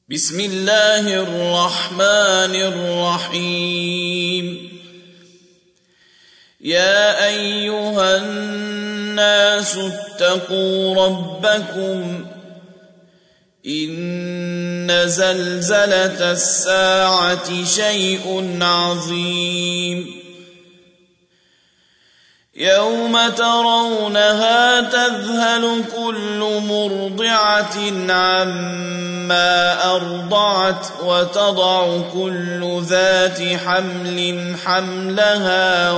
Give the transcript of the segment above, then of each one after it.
بسم الله الرحمن الرحيم. يا أيها الناس اتقوا ربكم إن زلزلة الساعة شيء عظيم يوم ترونها تذهل كل مرضعة عما أرضعت وتضع كل ذات حمل حملها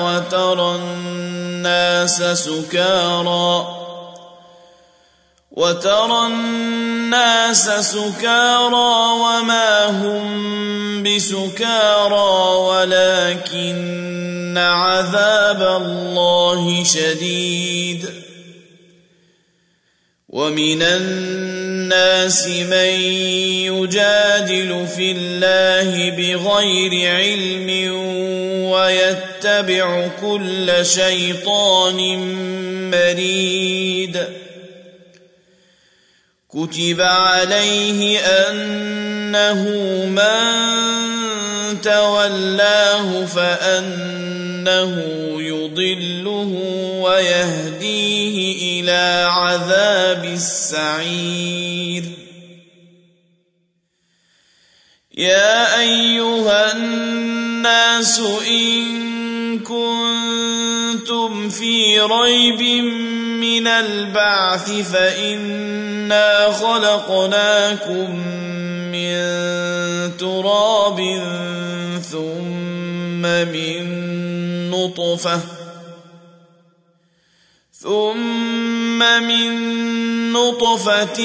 وترى الناس سكارى وما هم بسكارى ولكن عذاب الله شديد. ومن الناس من يجادل في الله بغير علم ويتبع كل شيطان مريد. كتب عليه أنه من تولاه فأنه يضله ويهديه إلى عذاب السعير. يا أيها الناس إن كنتم في ريب من البعث فإنا خلقناكم من تراب ثم من نطفة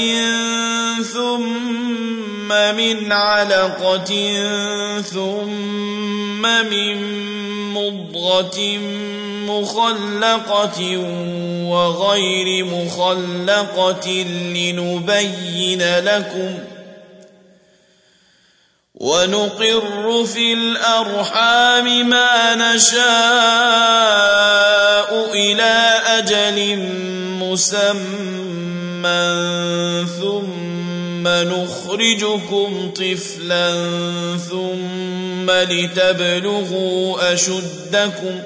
ثم من علقة ثم من مضغة مخلقة وغير مخلقة لنبين لكم ونقر في الأرحام ما نشاء إلى أجل مسمى ثم نخرجكم طفلا ثم لتبلغوا أشدكم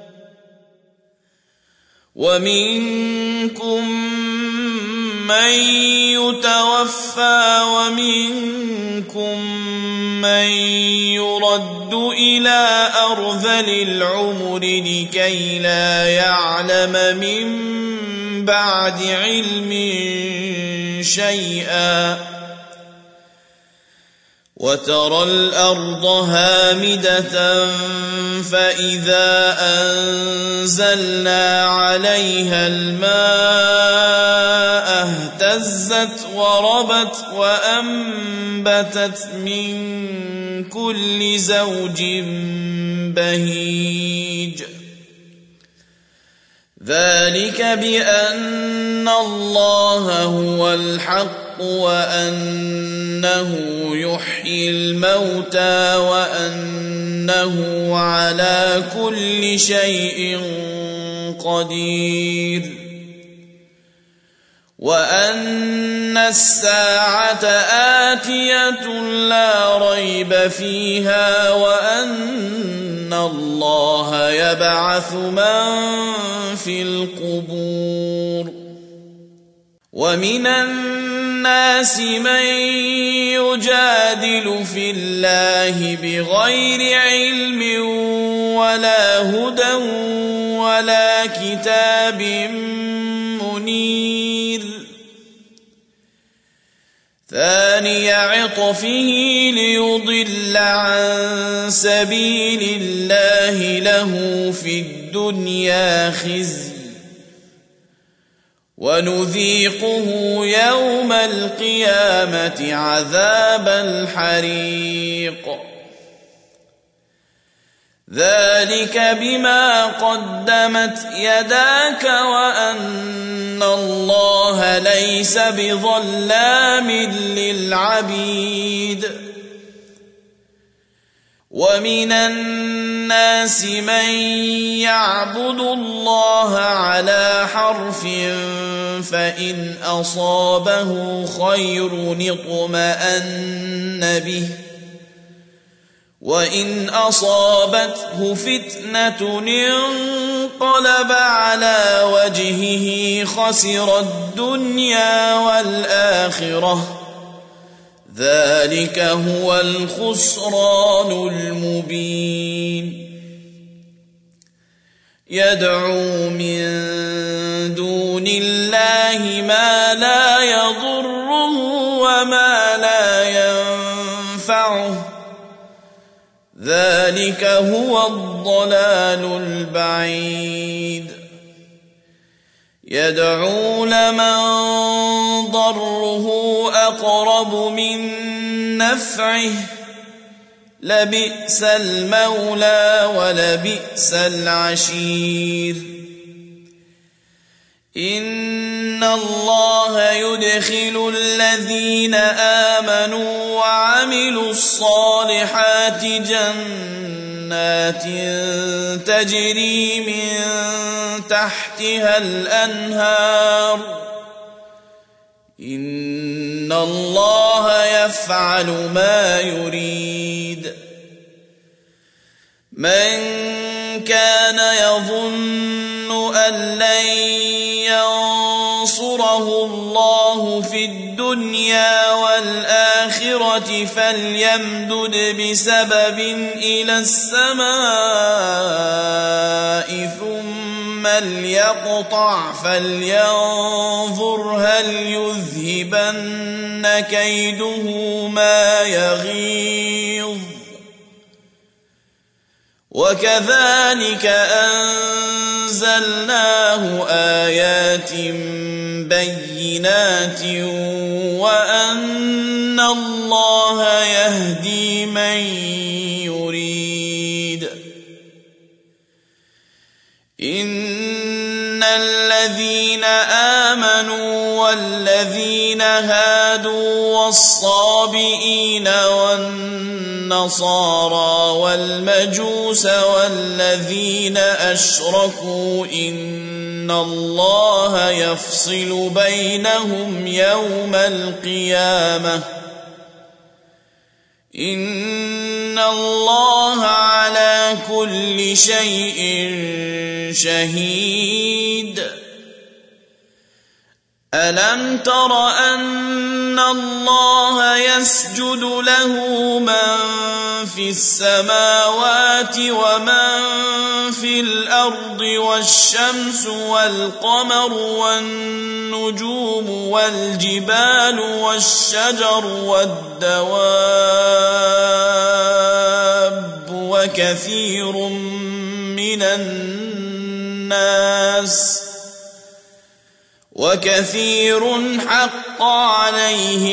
ومنكم من يتوفى ومنكم من يرد إلى أرذل العمر لكي لا يعلم من بعد علم شيئا. وترى الأرض هامدة فإذا أنزلنا عليها الماء اهتزت وربت وأنبتت من كل زوج بهيج. ذلك بأن الله هو الحق وأنه يحيي الموتى وأنه على كل شيء قدير وأن الساعة آتية لا ريب فيها وأن الله يبعث من في القبور. ومن الناس من يجادل في الله بغير علم ولا هدى ولا كتاب منير. ثاني عطفه ليضل عن سبيل الله له في الدنيا خزي ونذيقه يوم القيامة عذاب الحريق. ذلك بما قدمت يداك وأن الله ليس بظلام للعبيد. ومن الناس من يعبد الله على حرف فإن أصابه خير اطمأن به وإن أصابته فتنة انقلب على وجهه خسر الدنيا والآخرة ذلك هو الخسران المبين يدعو من دون الله ما لا يضره وما لا ينفعه ذلك هو الضلال البعيد يدعو لمن ضره أقرب من نفعه لبئس المولى ولبئس العشير إن الله يدخل الذين آمنوا وعملوا الصالحات جنات تجري من تحتها الأنهار إن الله يفعل ما يريد من كان يظن أن لن ينصره الله في الدنيا والآخرة فليمدد بسبب إلى السماء ثم ليقطع فلينظر هل يذهبن كيده ما يغيظ وكذلك أنزلناه آيات بينات وأن الله يهدي من يريد إن الذين آمنوا والذين هادوا والصابئين والنصارى والمجوس والذين أشركوا إن الله يفصل بينهم يوم القيامة إن الله على كل شيء شهيد ألم تر أن الله يسجد له من في السماوات ومن في الأرض والشمس والقمر والنجوم والجبال والشجر والدواب وكثير من الناس وكثير حق عليه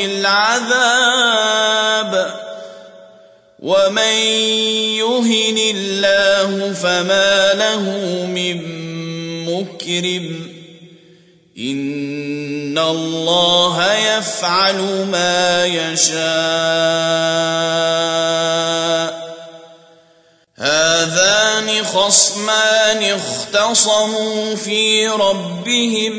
العذاب ومن يهن الله فما له من مكرم إن الله يفعل ما يشاء هذان خصمان اختصموا في ربهم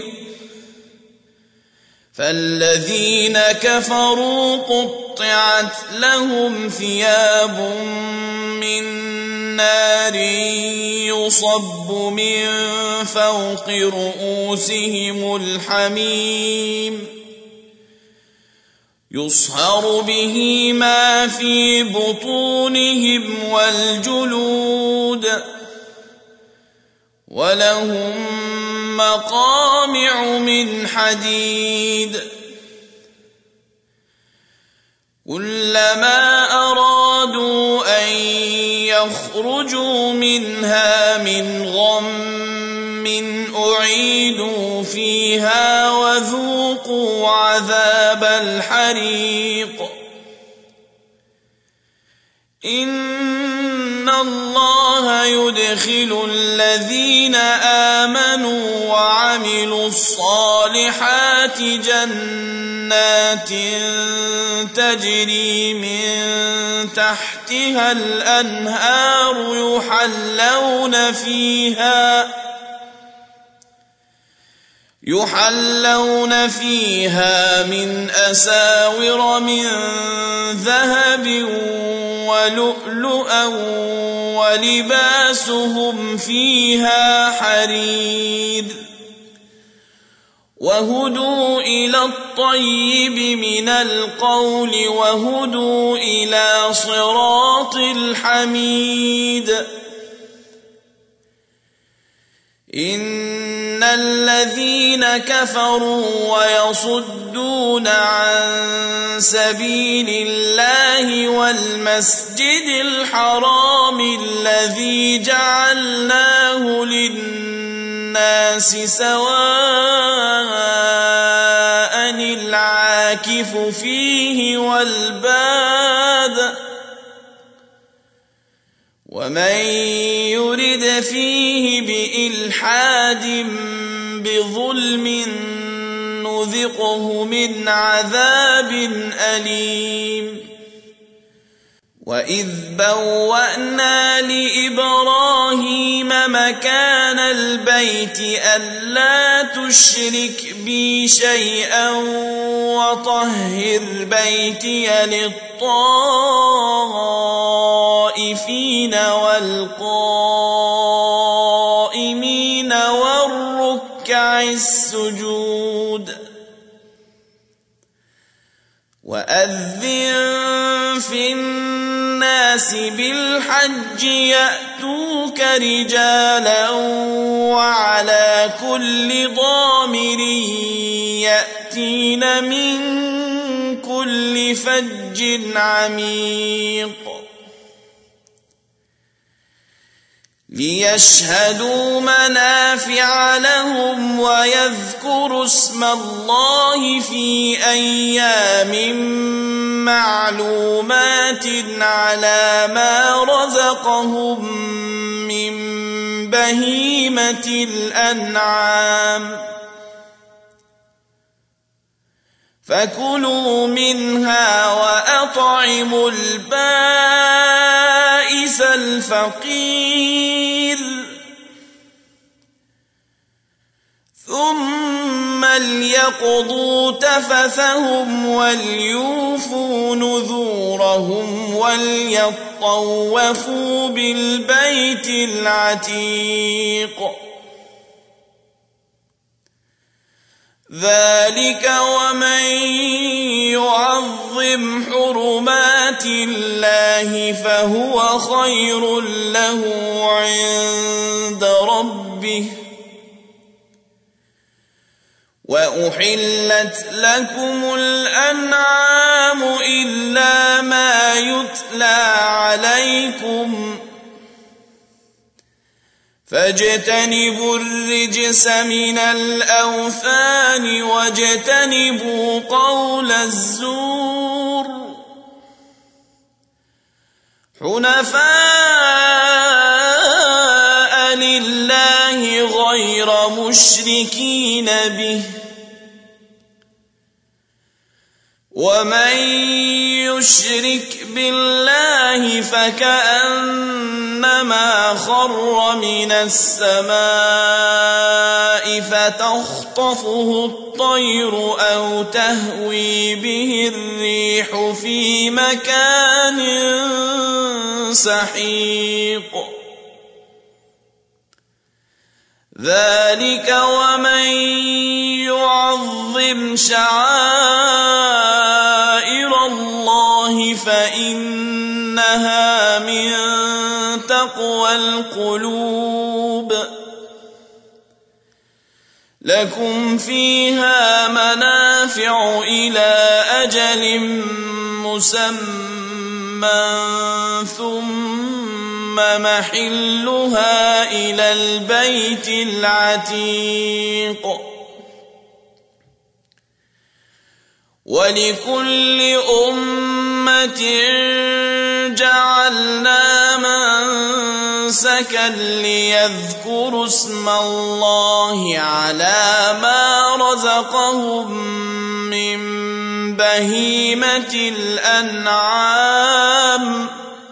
فالذين كفروا قطعت لهم ثياب من نار يصب من فوق رؤوسهم الحميم يصهر به ما في بطونهم والجلود ولهم مقامع من حديد كلما أرادوا أن يخرجوا منها من غم أعيدوا فيها وذوقوا عذاب الحريق إن الله يدخل الذين آمنوا وعملوا الصالحات جنات تجري من تحتها الأنهار يحلون فيها من أساور من ذهب ولؤلؤا ولباسهم فيها حرير وهدوا إلى الطيب من القول وهدوا إلى صراط الحميد إن الذين كفروا ويصدون عن سبيل الله والمسجد الحرام الذي جعلناه للناس سواء العاكف فيه والباد ومن يرد فيه بإلحاد بظلم نذقه من عذاب أليم وإذ بوأنا لإبراهيم مكان البيت ألا تشرك بي شيئا وطهر بيتي للطائفين والقائمين والركع السجود وأذن في الناس بالحج يأتوك رجالا وعلى كل ضامر يأتين من كل فج عميق ليشهدوا منافع لهم ويذكروا اسم الله في أيام معلومات على ما رزقهم من بهيمة الأنعام فكلوا منها وأطعموا البائس الفقير ثم ليقضوا تفثهم وليوفوا نذورهم وليطوفوا بالبيت العتيق ذلك ومن يعظم حرمات الله فهو خير له عند ربه وأحلت لكم الأنعام إلا ما يتلى عليكم فاجتنبوا الرجس من الأوثان واجتنبوا قول الزور حنفاء لله غير مشركين به ومن يشرك بالله فكأنما خر من السماء فتخطفه الطير أو تهوي به الريح في مكان سحيق ذلك ومن يعظم شعائر الله فإنها من تقوى القلوب لكم فيها منافع إلى أجل مسمى ثم محلها إلى البيت العتيق ولكل أمة جعلنا منسكا ليذكروا اسم الله على ما رزقهم من بهيمة الأنعام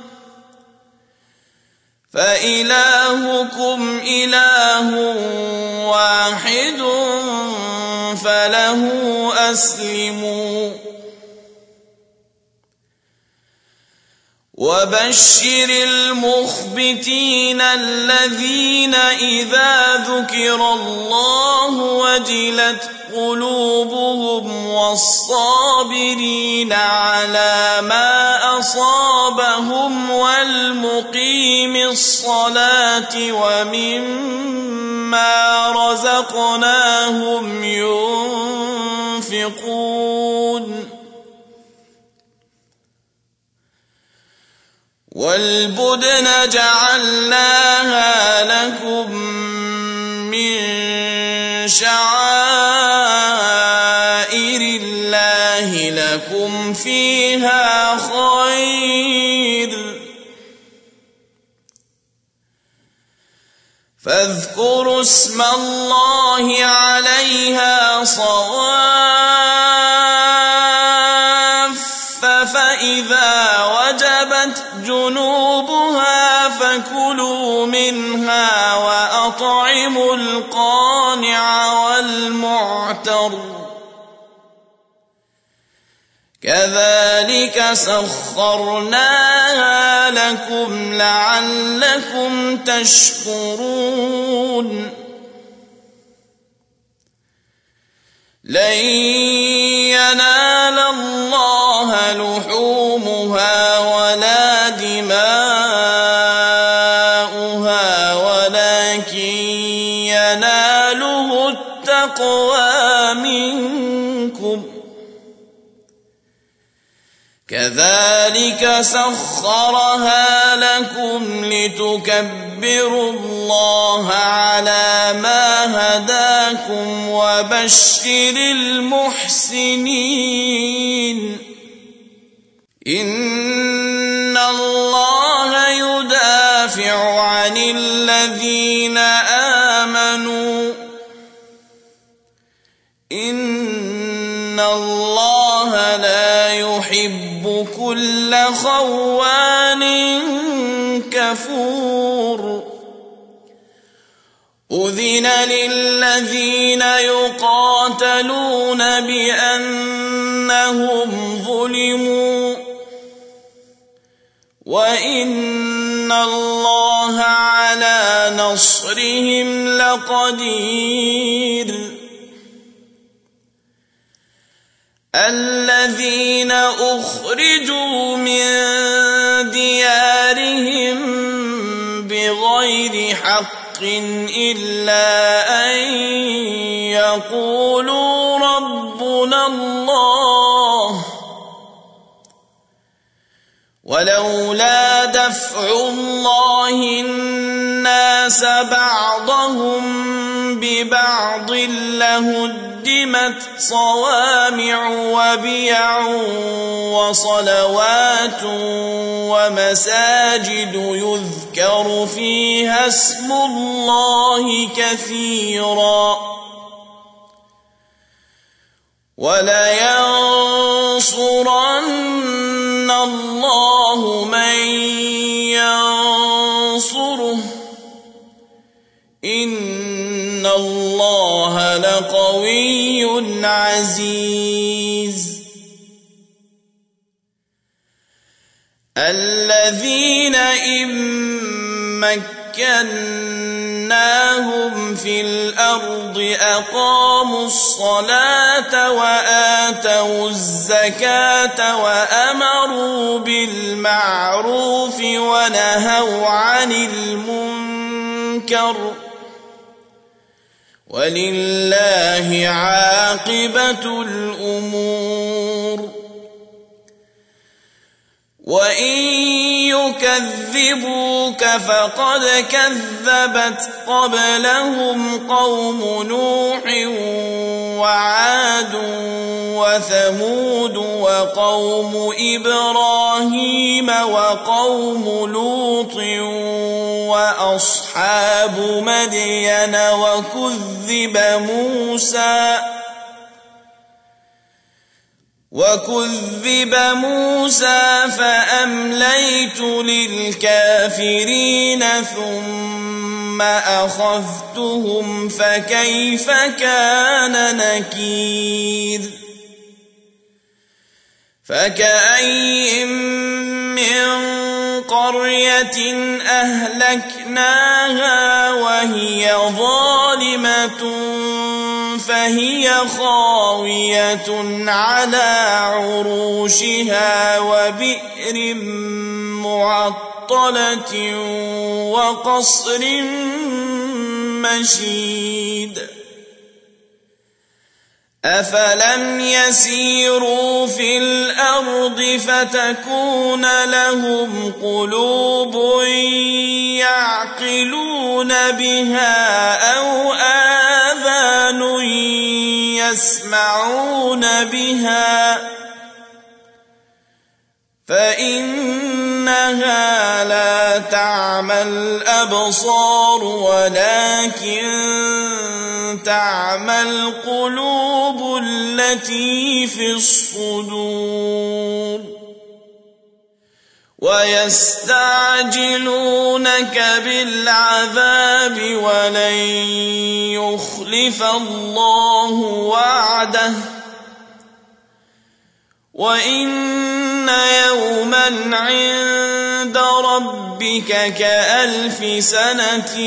فإلهكم إله واحد فله أسلموا وبشر المخبتين الذين إذا ذكر الله وجلت قلوبهم والصابرين على ما أصابهم والمقيم الصلاة ومما رزقناهم ينفقون والبدن جعلناها لكم من شعائر الله لكم فيها خير فاذكروا اسم الله عليها صواف فإذا وجبت جنوبها فكلوا منها وأطعموا القانع والمعتر كذلك سخرناها لكم لعلكم تشكرون لن ينال الله لحومها ولا دماؤها ولكن يناله التقوى منكم كذلك سخرها لكم لتكبروا الله على ما هداكم وبشر المحسنين إن الله يدافع عن الذين آمنوا إن الله لا يحب كل خوان كفور أذن للذين يقاتلون بأنهم ظلموا وإن الله على نصرهم لقدير الذين أخرجوا من ديارهم بغير حق إلا أن يقولوا ربنا الله ولولا دفع الله الناس بعضهم ببعض لهدمت صوامع وبيع وصلوات ومساجد يذكر فيها اسم الله كثيرا ولينصرن الله من ينصره إن الله لقوي عزيز الذين إن مكناهم في الأرض أقاموا الصلاة وآتوا الزكاة وأمروا بالمعروف ونهوا عن المنكر ولله عاقبة الأمور وإن يكذبوك فقد كذبت قبلهم قوم نوح وعاد وثمود وقوم إبراهيم وقوم لوط وأصحاب مدين وكذب موسى فأمليت للكافرين ثم أخذتهم فكيف كان نكير فكأين من قرية أهلكناها وهي ظالمة فهي خاوية على عروشها وبئر معطلة وقصر مشيد أفلم يسيروا في الأرض فتكون لهم قلوب يعقلون بها أو آذان يسمعون بها فإنها لا تعمى الأبصار ولكن تعمى القلوب التي في الصدور ويستعجلونك بالعذاب ولن يخلف الله وعده وإن يوما عند ربك كألف سنة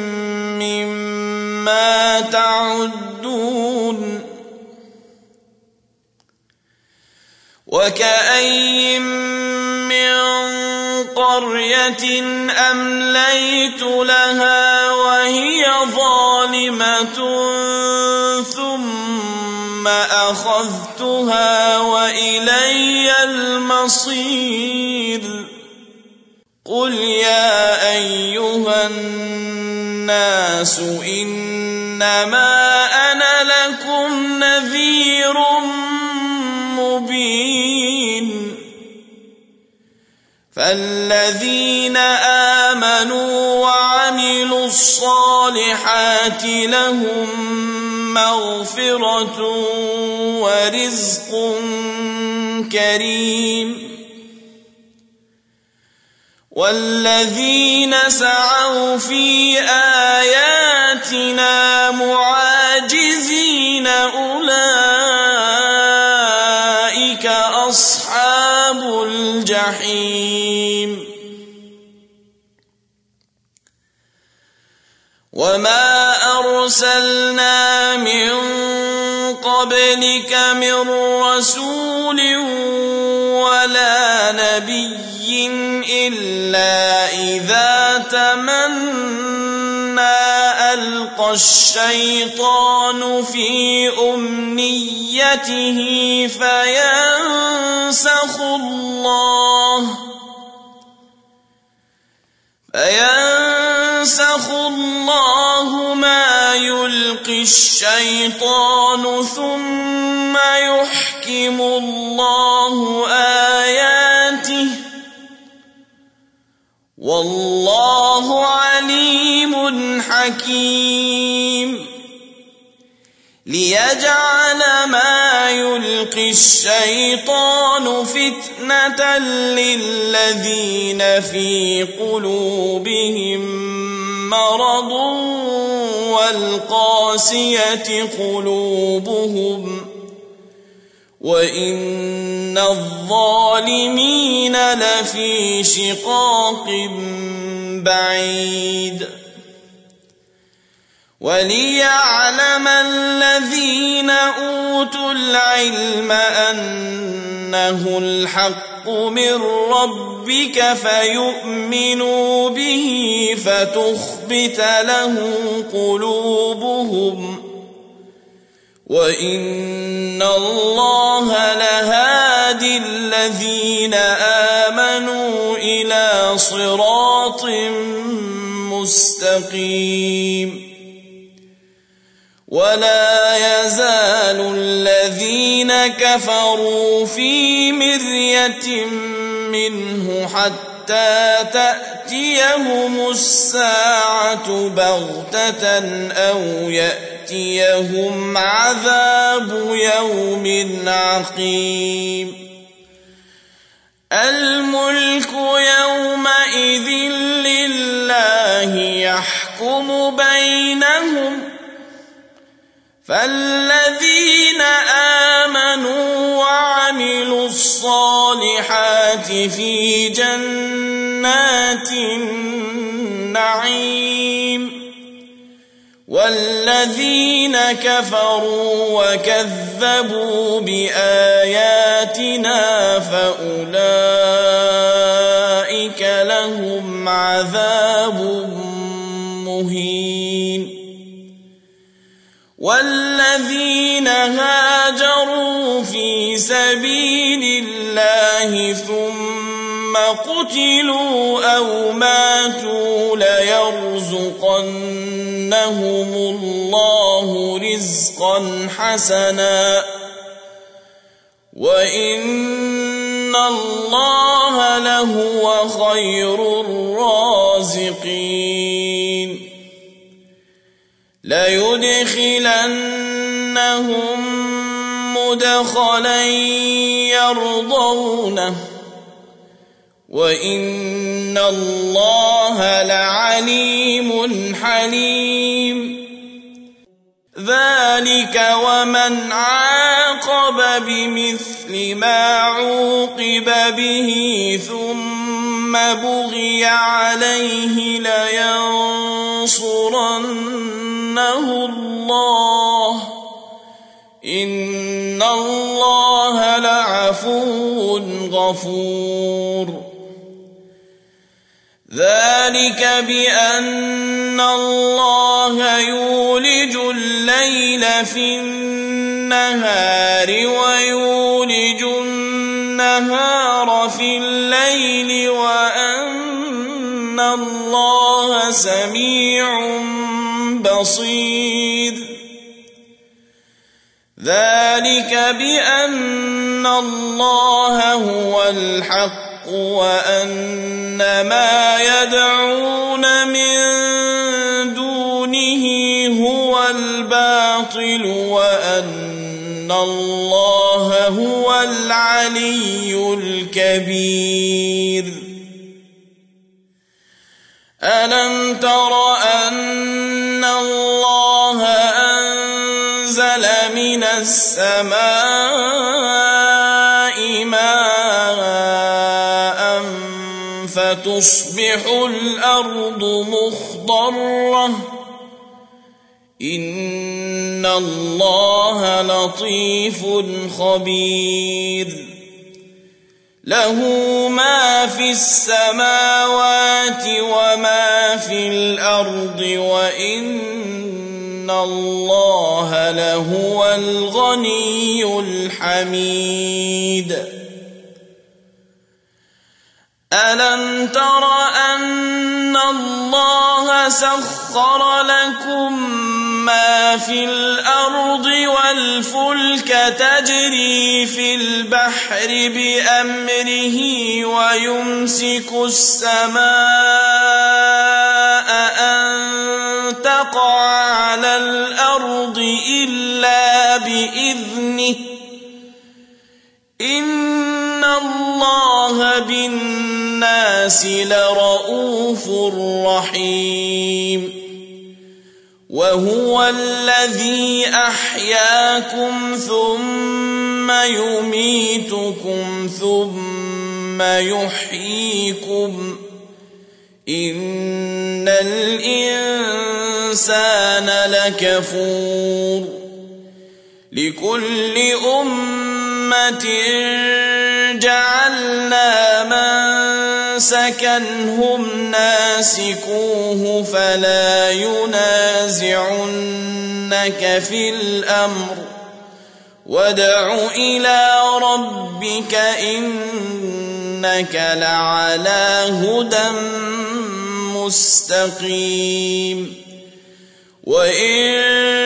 مما تعدون وكأين من قرية أمليت لها وهي ظالمة ثم أخذتها وإلي المصير قل يا أيها الناس إنما أنا لكم نذير مبين فالذين آمنوا وعملوا الصالحات لهم مغفرة ورزق كريم والذين سعوا في آياتنا معاجزين أولئك أصحاب الجحيم وما أرسلنا من قبلك من رسول ولا نبي إلا إذا تمنى ألقى الشيطان في أمنيته فينسخ الله ما يلقي الشيطان ثم يحكم الله آياته والله عليم حكيم ليجعل ما يلقي الشيطان فتنة للذين في قلوبهم مرض والقاسية قلوبهم وإن الظالمين لفي شقاق بعيد وليعلم الذين أوتوا العلم أنه الحق من ربك فيؤمنوا به فتخبت له قلوبهم وإن الله لهادي الذين آمنوا إلى صراط مستقيم ولا يزال الذين كفروا في مرية منه حتى حتى تأتيهم الساعة بغتة أو يأتيهم عذاب يوم عقيم الملك يومئذ لله يحكم بينهم فالذين آمنوا وعملوا الصالحات في جنات النعيم والذين كفروا وكذبوا بآياتنا فأولئك لهم عذاب مهين والذين هاجروا في سبيل الله ثم قتلوا أو ماتوا ليرزقنهم الله رزقا حسنا وإن الله لهو خير الرازقين ليدخلنهم مدخلا يرضونه وإن الله لعليم حليم ذلك ومن عاقب بمثل ما عوقب به ثم بغي عليه لينصرنه الله إن الله لعفو غفور ذلك بأن الله يولج الليل في النهار ويولج النهار في الليل وأن الله سميع بصير ذلك بأن الله هو الحق وأن ما يدعون من دونه هو الباطل وأن الله هو العلي الكبير ألم تر أن الله أنزل من السماء ماء فتصبح الأرض مخضرة إن الله لطيف خبير له ما في السماوات وما في الأرض وإن الله لهو الغني الحميد ألم تر أن الله سخر لكم ما في الأرض والفلك تجري في البحر بأمره ويمسك السماء أن تقع على الأرض إلا بإذنه إن الله بالناس لرؤوف رحيم وهو الذي أحياكم ثم يميتكم ثم يحييكم إن الإنسان لكفور لكل أمة جعلنا منسكا هم ناسكوه فلا ينازعنك في الأمر وادع إلى ربك إنك لعلى هدى مستقيم وإن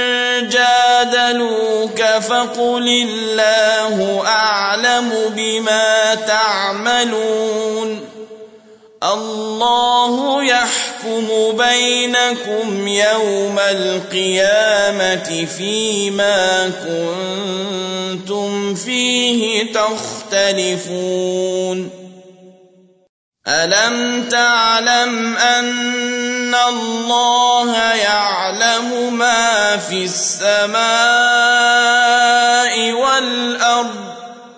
جادلوك فقل الله أعلم بما تعملون الله يحكم بينكم يوم القيامة فيما كنتم فيه تختلفون ألم تعلم أن الله يعلم ما في السماء والأرض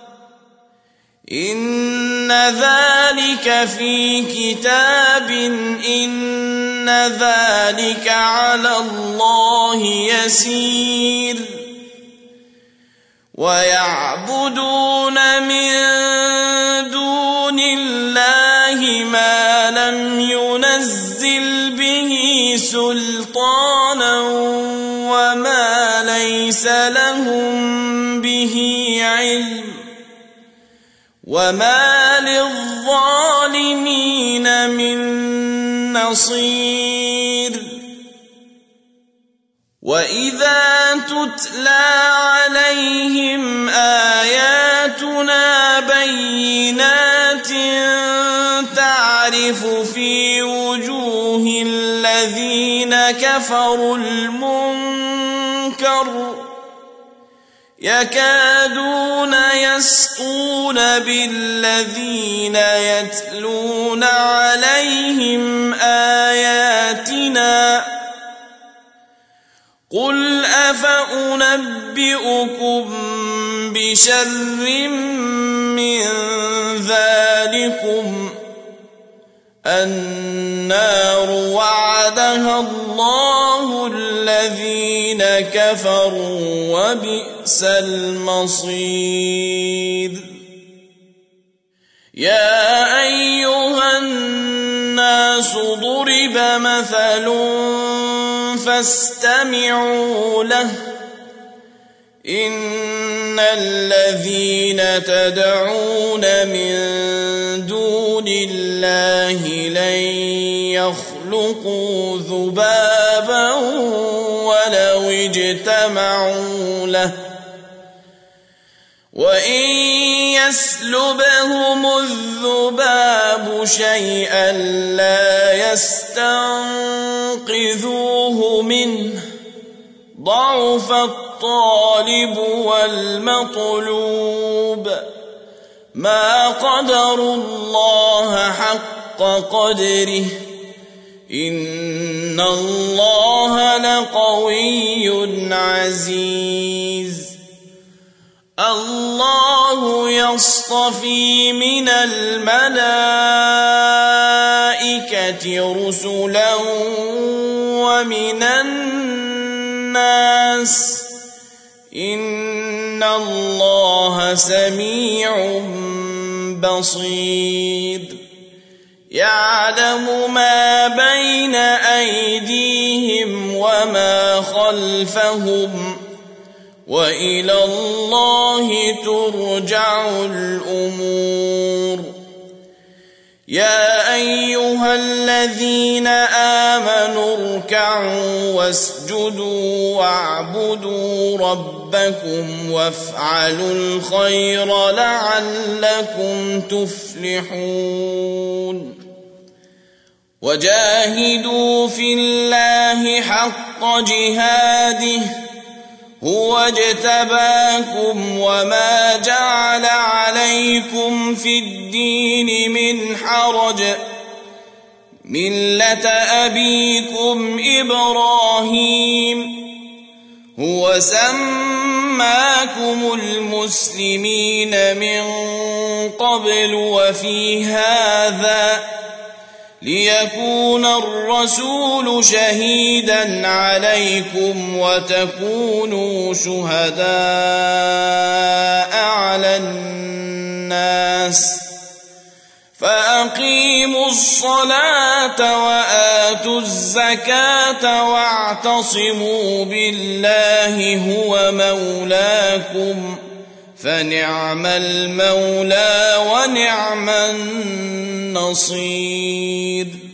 إن ذلك في كتاب إن ذلك على الله يسير ويعبدون من دون الله ما لم ينزل به سلطانا وما ليس لهم به علم وما للظالمين من نصير وإذا تتلى عليهم آياتنا بينات تعرف في وجوه الذين كفروا المنكر يكادون يسطون بالذين يتلون عليهم آياتنا قل أفأنبئكم بشر من ذلكم النار وعدها الله الذين كفروا وبئس المصير يا أيها الناس ضرب مثل فاستمعوا له إن الذين تدعون من دون الله لن يخلقوا ذبابا ولو اجتمعوا له وإن يسلبهم الذباب شيئا لا يستنقذوه منه ضعف الطالب والمطلوب ما قدروا الله حق قدره إن الله لقوي عزيز الله يصطفي من الملائكة رسلا ومن الناس إن الله سميع بصير يعلم ما بين أيديهم وما خلفهم وإلى الله ترجع الأمور يا أيها الذين آمنوا اركعوا واسجدوا واعبدوا ربكم وافعلوا الخير لعلكم تفلحون وجاهدوا في الله حق جهاده هو اجتباكم وما جعل عليكم في الدين من حرج ملة أبيكم إبراهيم هو سماكم المسلمين من قبل وفي هذا ليكون الرسول شهيدا عليكم وتكونوا شهداء على الناس فأقيموا الصلاة وآتوا الزكاة واعتصموا بالله هو مولاكم فنعم المولى ونعم النصير